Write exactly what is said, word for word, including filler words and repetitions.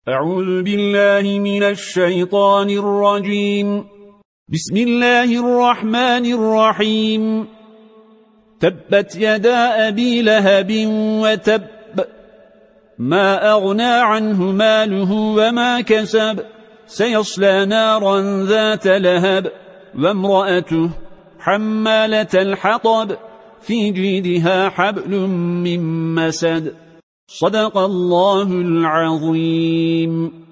أعوذ بالله من الشيطان الرجيم. بسم الله الرحمن الرحيم. تبت يدا أبي لهب وتب، ما أغنى عنه ماله وما كسب، سيصلى نارا ذات لهب، وامرأته حمالة الحطب، في جيدها حبل من مسد. صدق الله العظيم.